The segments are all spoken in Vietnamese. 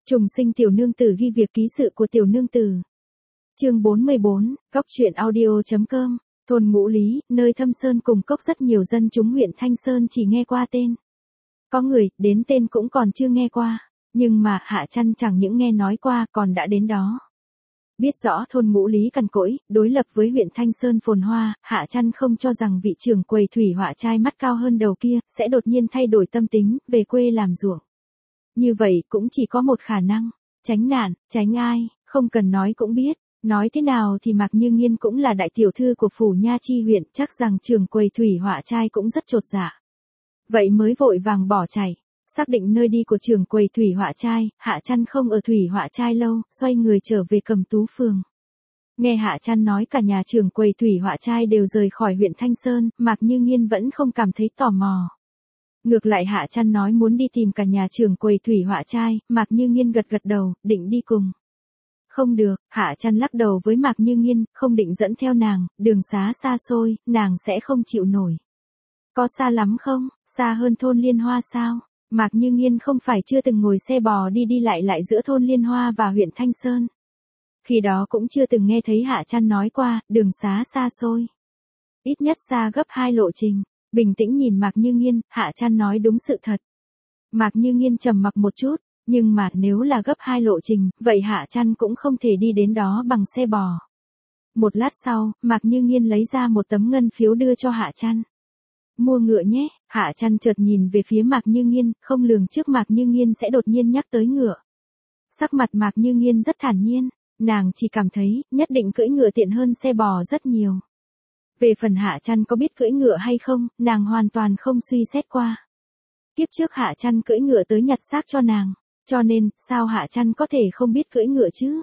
Trùng sinh tiểu nương tử ghi việc ký sự của tiểu nương tử. Chương 44, Góc truyện audio.com. Thôn Ngũ Lý, nơi Thâm Sơn cùng cốc rất nhiều dân chúng huyện Thanh Sơn chỉ nghe qua tên. Có người, đến tên cũng còn chưa nghe qua. Nhưng mà Hạ Chăn chẳng những nghe nói qua còn đã đến đó. Biết rõ thôn Ngũ Lý cằn cỗi, đối lập với huyện Thanh Sơn phồn hoa, Hạ Chăn không cho rằng vị trưởng quầy thủy họa trai mắt cao hơn đầu kia, sẽ đột nhiên thay đổi tâm tính, về quê làm ruộng. Như vậy cũng chỉ có một khả năng, tránh nạn, tránh ai, không cần nói cũng biết. Nói thế nào thì Mạc Như Nghiên cũng là đại tiểu thư của phủ Nha Chi huyện, chắc rằng trưởng quầy thủy họa trai cũng rất chột dạ. Vậy mới vội vàng bỏ chạy. Xác định nơi đi của trưởng quầy thủy họa trai, Hạ Chăn không ở thủy họa trai lâu, xoay người trở về Cẩm Tú phường. Nghe Hạ Chăn nói cả nhà trưởng quầy thủy họa trai đều rời khỏi huyện Thanh Sơn, Mạc Như Nghiên vẫn không cảm thấy tò mò. Ngược lại Hạ Chăn nói muốn đi tìm cả nhà trưởng quầy thủy họa trai, Mạc Như Nghiên gật gật đầu, định đi cùng. Không được, Hạ Chăn lắc đầu với Mạc Như Nghiên, không định dẫn theo nàng, đường xá xa xôi, nàng sẽ không chịu nổi. Có xa lắm không, xa hơn thôn Liên Hoa sao? Mạc Như Nghiên không phải chưa từng ngồi xe bò đi lại giữa thôn Liên Hoa và huyện Thanh Sơn. Khi đó cũng chưa từng nghe thấy Hạ Chăn nói qua, đường xá xa xôi. Ít nhất xa gấp 2 lộ trình. Bình tĩnh nhìn Mạc Như Nghiên, Hạ Chăn nói đúng sự thật. Mạc Như Nghiên trầm mặc một chút, nhưng mà nếu là gấp 2 lộ trình, vậy Hạ Chăn cũng không thể đi đến đó bằng xe bò. Một lát sau, Mạc Như Nghiên lấy ra một tấm ngân phiếu đưa cho Hạ Chăn. Mua ngựa nhé, Hạ Chăn chợt nhìn về phía Mạc Như Nghiên, không lường trước Mạc Như Nghiên sẽ đột nhiên nhắc tới ngựa. Sắc mặt Mạc Như Nghiên rất thản nhiên, nàng chỉ cảm thấy, nhất định cưỡi ngựa tiện hơn xe bò rất nhiều. Về phần Hạ Chăn có biết cưỡi ngựa hay không, nàng hoàn toàn không suy xét qua. Kiếp trước Hạ Chăn cưỡi ngựa tới nhặt xác cho nàng, cho nên, sao Hạ Chăn có thể không biết cưỡi ngựa chứ?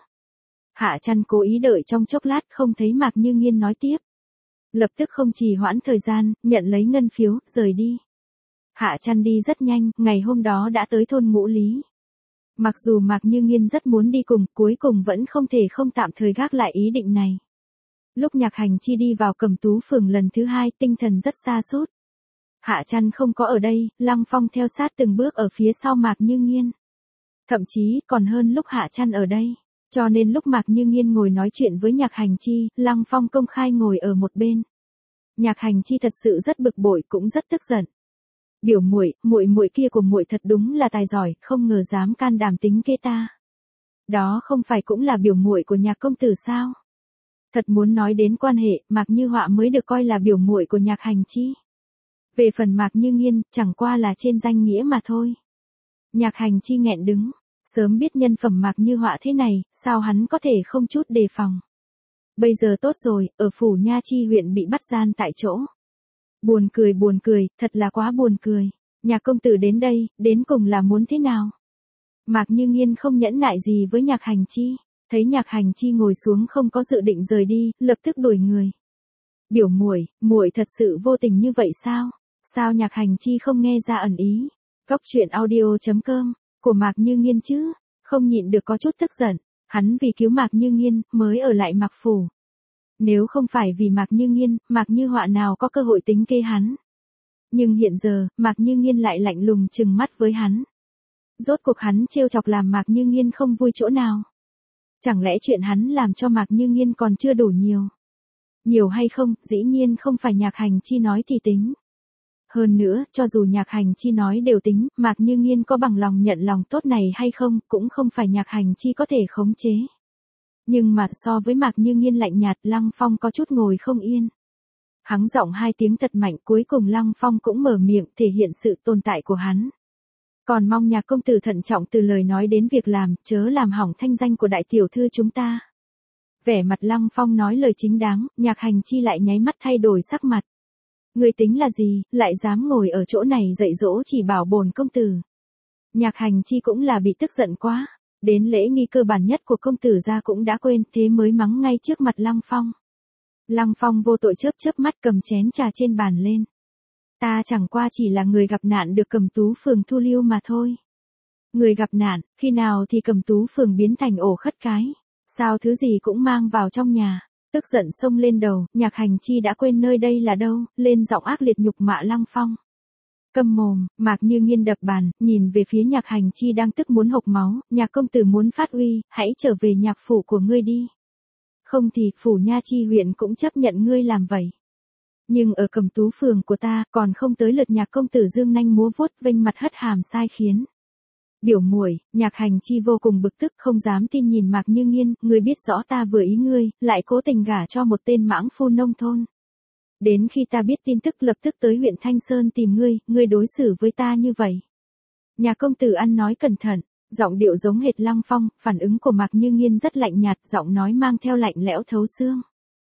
Hạ Chăn cố ý đợi trong chốc lát không thấy Mạc Như Nghiên nói tiếp. Lập tức không trì hoãn thời gian, nhận lấy ngân phiếu, rời đi. Hạ Chăn đi rất nhanh, ngày hôm đó đã tới thôn Ngũ Lý. Mặc dù Mạc Như Nghiên rất muốn đi cùng, cuối cùng vẫn không thể không tạm thời gác lại ý định này. Lúc Nhạc Hành Chi đi vào Cẩm Tú phường lần thứ 2, tinh thần rất sa sút. Hạ Chăn không có ở đây, Lăng Phong theo sát từng bước ở phía sau Mạc Như Nghiên. Thậm chí, còn hơn lúc Hạ Chăn ở đây. Cho nên lúc Mạc Như Nghiên ngồi nói chuyện với Nhạc Hành Chi, Lăng Phong công khai ngồi ở một bên. Nhạc Hành Chi thật sự rất bực bội, cũng rất tức giận. Biểu muội kia của muội thật đúng là tài giỏi, không ngờ dám can đảm tính kế ta. Đó không phải cũng là biểu muội của Nhạc công tử sao? Thật muốn nói đến quan hệ, Mạc Như Họa mới được coi là biểu muội của Nhạc Hành Chi. Về phần Mạc Như Nghiên, chẳng qua là trên danh nghĩa mà thôi. Nhạc Hành Chi nghẹn đứng, sớm biết nhân phẩm Mạc Như Họa thế này, sao hắn có thể không chút đề phòng. Bây giờ tốt rồi, ở phủ Nha Chi huyện bị bắt gian tại chỗ. Buồn cười, thật là quá buồn cười. Nhạc công tử đến đây, đến cùng là muốn thế nào? Mạc Như Nghiên không nhẫn nại gì với Nhạc Hành Chi. Thấy Nhạc Hành Chi ngồi xuống không có dự định rời đi, lập tức đuổi người. Biểu muội thật sự vô tình như vậy sao? Sao Nhạc Hành Chi không nghe ra ẩn ý? Góc truyện audio.com, của Mạc Như Nghiên chứ? Không nhịn được có chút tức giận, hắn vì cứu Mạc Như Nghiên, mới ở lại Mạc phủ. Nếu không phải vì Mạc Như Nghiên, Mạc Như Họa nào có cơ hội tính kế hắn. Nhưng hiện giờ, Mạc Như Nghiên lại lạnh lùng trừng mắt với hắn. Rốt cuộc hắn trêu chọc làm Mạc Như Nghiên không vui chỗ nào? Chẳng lẽ chuyện hắn làm cho Mạc Như Nghiên còn chưa đủ nhiều? Nhiều hay không, dĩ nhiên không phải Nhạc Hành Chi nói thì tính. Hơn nữa, cho dù Nhạc Hành Chi nói đều tính, Mạc Như Nghiên có bằng lòng nhận lòng tốt này hay không, cũng không phải Nhạc Hành Chi có thể khống chế. Nhưng mà so với Mạc Như Nghiên lạnh nhạt, Lăng Phong có chút ngồi không yên. Hắng giọng 2 tiếng thật mạnh, cuối cùng Lăng Phong cũng mở miệng thể hiện sự tồn tại của hắn. Còn mong Nhạc công tử thận trọng từ lời nói đến việc làm, chớ làm hỏng thanh danh của đại tiểu thư chúng ta. Vẻ mặt Lăng Phong nói lời chính đáng, Nhạc Hành Chi lại nháy mắt thay đổi sắc mặt. Người tính là gì, lại dám ngồi ở chỗ này dạy dỗ chỉ bảo bổn công tử. Nhạc Hành Chi cũng là bị tức giận quá, đến lễ nghi cơ bản nhất của công tử ra cũng đã quên, thế mới mắng ngay trước mặt Lăng Phong. Lăng Phong vô tội chớp mắt cầm chén trà trên bàn lên. Ta chẳng qua chỉ là người gặp nạn được Cẩm Tú phường thu lưu mà thôi. Người gặp nạn, khi nào thì Cẩm Tú phường biến thành ổ khất cái? Sao thứ gì cũng mang vào trong nhà? Tức giận xông lên đầu, Nhạc Hành Chi đã quên nơi đây là đâu, lên giọng ác liệt nhục mạ Lăng Phong. Câm mồm, Mạc Như Nghiên đập bàn, nhìn về phía Nhạc Hành Chi đang tức muốn hộc máu, Nhạc công tử muốn phát uy, hãy trở về nhạc phủ của ngươi đi. Không thì phủ Nha Chi huyện cũng chấp nhận ngươi làm vậy. Nhưng ở Cẩm Tú phường của ta, còn không tới lượt Nhạc công tử dương nanh múa vuốt vênh mặt hất hàm sai khiến. Biểu muội, Nhạc Hành Chi vô cùng bực tức không dám tin nhìn Mạc Như Nghiên, ngươi biết rõ ta vừa ý ngươi, lại cố tình gả cho một tên mãng phu nông thôn. Đến khi ta biết tin tức lập tức tới huyện Thanh Sơn tìm ngươi đối xử với ta như vậy. Nhà công tử ăn nói cẩn thận, giọng điệu giống hệt Lăng Phong, phản ứng của Mạc Như Nghiên rất lạnh nhạt, giọng nói mang theo lạnh lẽo thấu xương.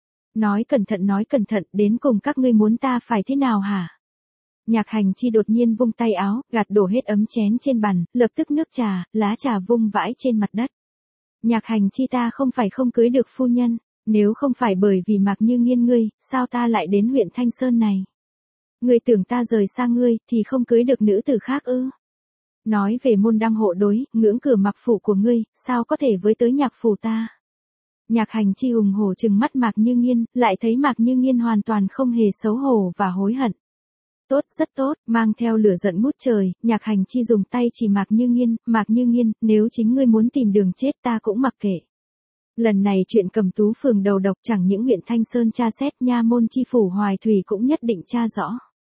Nói cẩn thận, đến cùng các ngươi muốn ta phải thế nào hả? Nhạc Hành Chi đột nhiên vung tay áo, gạt đổ hết ấm chén trên bàn, lập tức nước trà, lá trà vung vãi trên mặt đất. Nhạc Hành Chi ta không phải không cưới được phu nhân, nếu không phải bởi vì Mạc Như Nghiên ngươi, sao ta lại đến huyện Thanh Sơn này? Ngươi tưởng ta rời xa ngươi, thì không cưới được nữ tử khác ư? Nói về môn đăng hộ đối, ngưỡng cửa mặc phủ của ngươi, sao có thể với tới nhạc phủ ta? Nhạc Hành Chi hùng hổ trừng mắt Mạc Như Nghiên, lại thấy Mạc Như Nghiên hoàn toàn không hề xấu hổ và hối hận. Tốt, rất tốt, mang theo lửa giận ngút trời, Nhạc Hành Chi dùng tay chỉ Mạc Như Nghiên, nếu chính ngươi muốn tìm đường chết ta cũng mặc kệ. Lần này chuyện Cẩm Tú phường đầu độc chẳng những huyện Thanh Sơn tra xét, nha môn chi phủ Hoài Thủy cũng nhất định tra rõ.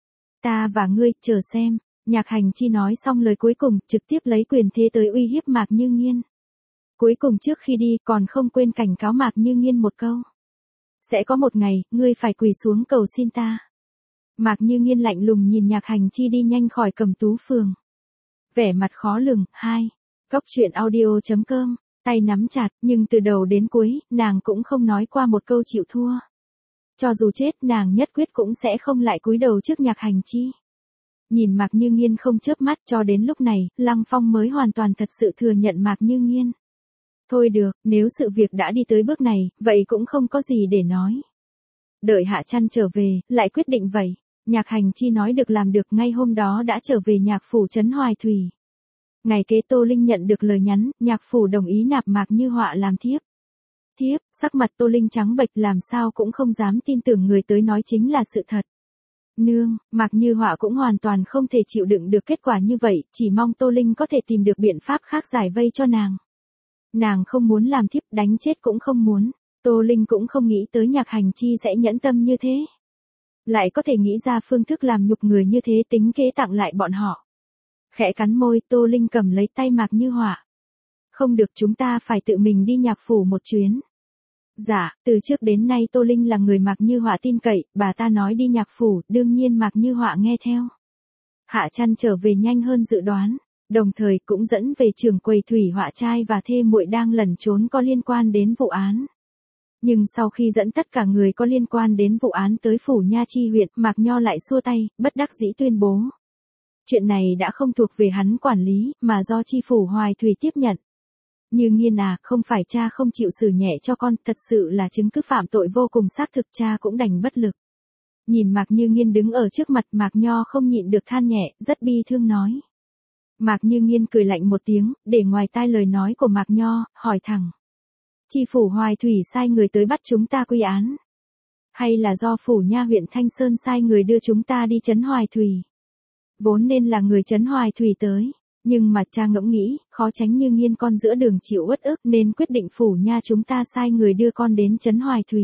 Ta và ngươi, chờ xem. Nhạc Hành Chi nói xong lời cuối cùng, trực tiếp lấy quyền thế tới uy hiếp Mạc Như Nghiên. Cuối cùng trước khi đi, còn không quên cảnh cáo Mạc Như Nghiên một câu. Sẽ có một ngày, ngươi phải quỳ xuống cầu xin ta. Mạc Như Nghiên lạnh lùng nhìn Nhạc Hành Chi đi nhanh khỏi Cẩm Tú phường. Vẻ mặt khó lường, 2. Góc truyện audio.com, tay nắm chặt, nhưng từ đầu đến cuối, nàng cũng không nói qua một câu chịu thua. Cho dù chết, nàng nhất quyết cũng sẽ không lại cúi đầu trước Nhạc Hành Chi. Nhìn Mạc Như Nghiên không chớp mắt, cho đến lúc này, Lăng Phong mới hoàn toàn thật sự thừa nhận Mạc Như Nghiên. Thôi được, nếu sự việc đã đi tới bước này, vậy cũng không có gì để nói. Đợi Hạ Trăn trở về, lại quyết định vậy. Nhạc Hành Chi nói được làm được, ngay hôm đó đã trở về nhạc phủ trấn Hoài Thủy. Ngày kế Tô Linh nhận được lời nhắn, nhạc phủ đồng ý nạp Mạc Như Họa làm thiếp. Thiếp, sắc mặt Tô Linh trắng bệch, làm sao cũng không dám tin tưởng người tới nói chính là sự thật. Nương, Mạc Như Họa cũng hoàn toàn không thể chịu đựng được kết quả như vậy, chỉ mong Tô Linh có thể tìm được biện pháp khác giải vây cho nàng. Nàng không muốn làm thiếp, đánh chết cũng không muốn. Tô Linh cũng không nghĩ tới Nhạc Hành Chi sẽ nhẫn tâm như thế. Lại có thể nghĩ ra phương thức làm nhục người như thế, tính kế tặng lại bọn họ. Khẽ cắn môi, Tô Linh cầm lấy tay Mạc Như Họa. Không được, chúng ta phải tự mình đi nhạc phủ một chuyến. Dạ, từ trước đến nay Tô Linh là người Mạc Như Họa tin cậy, bà ta nói đi nhạc phủ, đương nhiên Mạc Như Họa nghe theo. Hạ Trăn trở về nhanh hơn dự đoán, đồng thời cũng dẫn về trưởng quầy Thủy Họa trai và thê muội đang lẩn trốn có liên quan đến vụ án. Nhưng sau khi dẫn tất cả người có liên quan đến vụ án tới phủ Nha Chi huyện, Mạc Nho lại xua tay, bất đắc dĩ tuyên bố. Chuyện này đã không thuộc về hắn quản lý, mà do chi phủ Hoài Thủy tiếp nhận. Như Nghiên à, không phải cha không chịu xử nhẹ cho con, thật sự là chứng cứ phạm tội vô cùng xác thực, cha cũng đành bất lực. Nhìn Mạc Như Nghiên đứng ở trước mặt, Mạc Nho không nhịn được than nhẹ, rất bi thương nói. Mạc Như Nghiên cười lạnh một tiếng, để ngoài tai lời nói của Mạc Nho, hỏi thẳng. Chi phủ Hoài Thủy sai người tới bắt chúng ta quy án? Hay là do phủ Nha huyện Thanh Sơn sai người đưa chúng ta đi trấn Hoài Thủy? Vốn nên là người trấn Hoài Thủy tới. Nhưng mà cha ngẫm nghĩ, khó tránh Như Nghiên con giữa đường chịu uất ức nên quyết định phủ Nha chúng ta sai người đưa con đến trấn Hoài Thủy.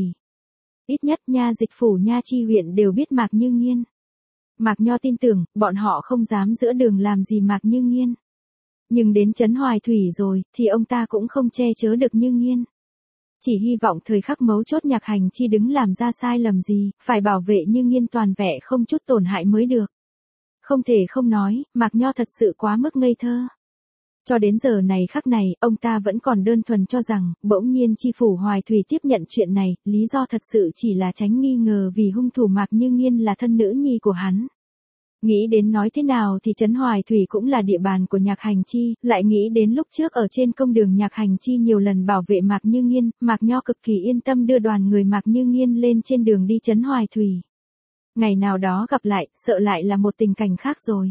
Ít nhất Nha dịch phủ Nha Chi huyện đều biết Mạc Như Nghiên. Mạc Nho tin tưởng, bọn họ không dám giữa đường làm gì Mạc Như Nghiên. Nhưng đến trấn Hoài Thủy rồi, thì ông ta cũng không che chở được Như Nghiên. Chỉ hy vọng thời khắc mấu chốt Nhạc Hành Chi đứng làm ra sai lầm gì, phải bảo vệ Như Nghiên toàn vẹn không chút tổn hại mới được. Không thể không nói, Mạc Nho thật sự quá mức ngây thơ. Cho đến giờ này khắc này, ông ta vẫn còn đơn thuần cho rằng, bỗng nhiên chi phủ Hoài Thủy tiếp nhận chuyện này, lý do thật sự chỉ là tránh nghi ngờ vì hung thủ Mạc Như Nghiên là thân nữ nhi của hắn. Nghĩ đến nói thế nào thì trấn Hoài Thủy cũng là địa bàn của Nhạc Hành Chi, lại nghĩ đến lúc trước ở trên công đường Nhạc Hành Chi nhiều lần bảo vệ Mạc Như Nghiên, Mạc Nho cực kỳ yên tâm đưa đoàn người Mạc Như Nghiên lên trên đường đi trấn Hoài Thủy. Ngày nào đó gặp lại, sợ lại là một tình cảnh khác rồi.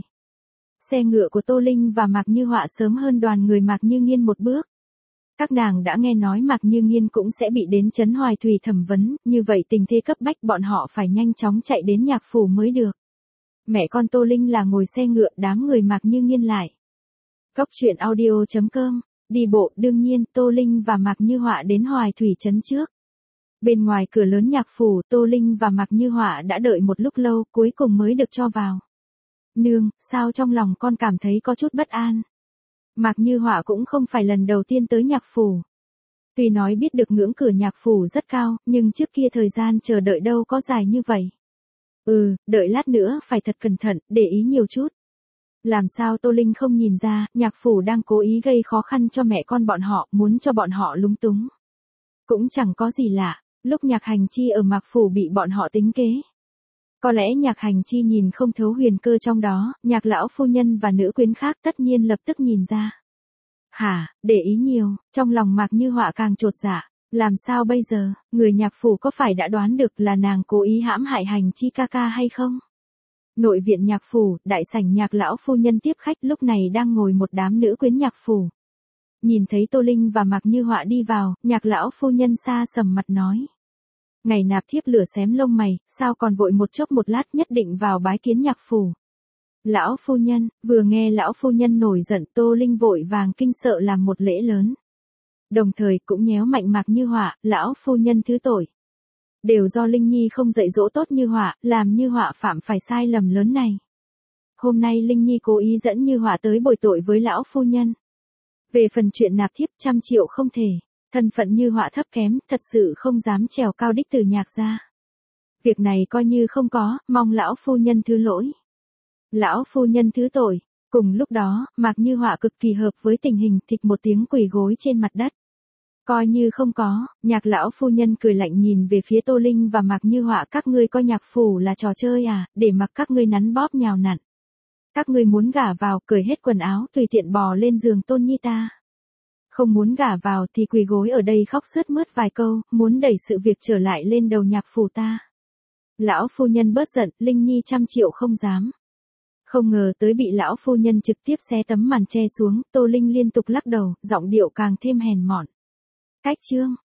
Xe ngựa của Tô Linh và Mạc Như Họa sớm hơn đoàn người Mạc Như Nghiên một bước. Các nàng đã nghe nói Mạc Như Nghiên cũng sẽ bị đến trấn Hoài Thủy thẩm vấn, như vậy tình thế cấp bách bọn họ phải nhanh chóng chạy đến nhạc phủ mới được. Mẹ con Tô Linh là ngồi xe ngựa, đám người Mạc Như Nghiên lại. Góc truyện audio.com, đi bộ, đương nhiên Tô Linh và Mạc Như Họa đến Hoài Thủy trấn trước. Bên ngoài cửa lớn nhạc phủ, Tô Linh và Mạc Như Họa đã đợi một lúc lâu, cuối cùng mới được cho vào. Nương, sao trong lòng con cảm thấy có chút bất an? Mạc Như Họa cũng không phải lần đầu tiên tới nhạc phủ. Tuy nói biết được ngưỡng cửa nhạc phủ rất cao, nhưng trước kia thời gian chờ đợi đâu có dài như vậy. Đợi lát nữa phải thật cẩn thận, để ý nhiều chút. Làm sao Tô Linh không nhìn ra, nhạc phủ đang cố ý gây khó khăn cho mẹ con bọn họ, muốn cho bọn họ lúng túng. Cũng chẳng có gì lạ, lúc Nhạc Hành Chi ở Mạc phủ bị bọn họ tính kế. Có lẽ Nhạc Hành Chi nhìn không thấu huyền cơ trong đó, Nhạc lão phu nhân và nữ quyến khác tất nhiên lập tức nhìn ra. Hả, để ý nhiều, trong lòng Mạc Như Họa càng chột dạ, làm sao bây giờ, người nhạc phủ có phải đã đoán được là nàng cố ý hãm hại Hành Chi ca ca hay không? Nội viện nhạc phủ, đại sảnh Nhạc lão phu nhân tiếp khách, lúc này đang ngồi một đám nữ quyến nhạc phủ. Nhìn thấy Tô Linh và Mạc Như Họa đi vào, Nhạc lão phu nhân xa sầm mặt nói. Ngày nạp thiếp lửa xém lông mày, sao còn vội một chốc một lát, nhất định vào bái kiến nhạc phủ. Lão phu nhân, vừa nghe lão phu nhân nổi giận, Tô Linh vội vàng kinh sợ làm một lễ lớn. Đồng thời cũng nhéo mạnh Mạc Như Họa, lão phu nhân thứ tội. Đều do Linh Nhi không dạy dỗ tốt Như Họa, làm Như Họa phạm phải sai lầm lớn này. Hôm nay Linh Nhi cố ý dẫn Như Họa tới bồi tội với lão phu nhân. Về phần chuyện nạp thiếp 100 triệu không thể, thân phận Như Họa thấp kém, thật sự không dám trèo cao đích từ Nhạc gia. Việc này coi như không có, mong lão phu nhân thứ lỗi. Lão phu nhân thứ tội. Cùng lúc đó, Mạc Như Họa cực kỳ hợp với tình hình, thịch một tiếng quỳ gối trên mặt đất. Coi như không có, Nhạc lão phu nhân cười lạnh nhìn về phía Tô Linh và Mạc Như Họa, các ngươi coi nhạc phủ là trò chơi à, để mặc các ngươi nắn bóp nhào nặn. Các ngươi muốn gả vào, cởi hết quần áo, tùy tiện bò lên giường Tôn Nhi ta. Không muốn gả vào thì quỳ gối ở đây khóc sướt mướt vài câu, muốn đẩy sự việc trở lại lên đầu nhạc phủ ta. Lão phu nhân bớt giận, Linh Nhi 100 triệu không dám. Không ngờ tới bị lão phu nhân trực tiếp xé tấm màn che xuống, Tô Linh liên tục lắc đầu, giọng điệu càng thêm hèn mọn. Cách chương.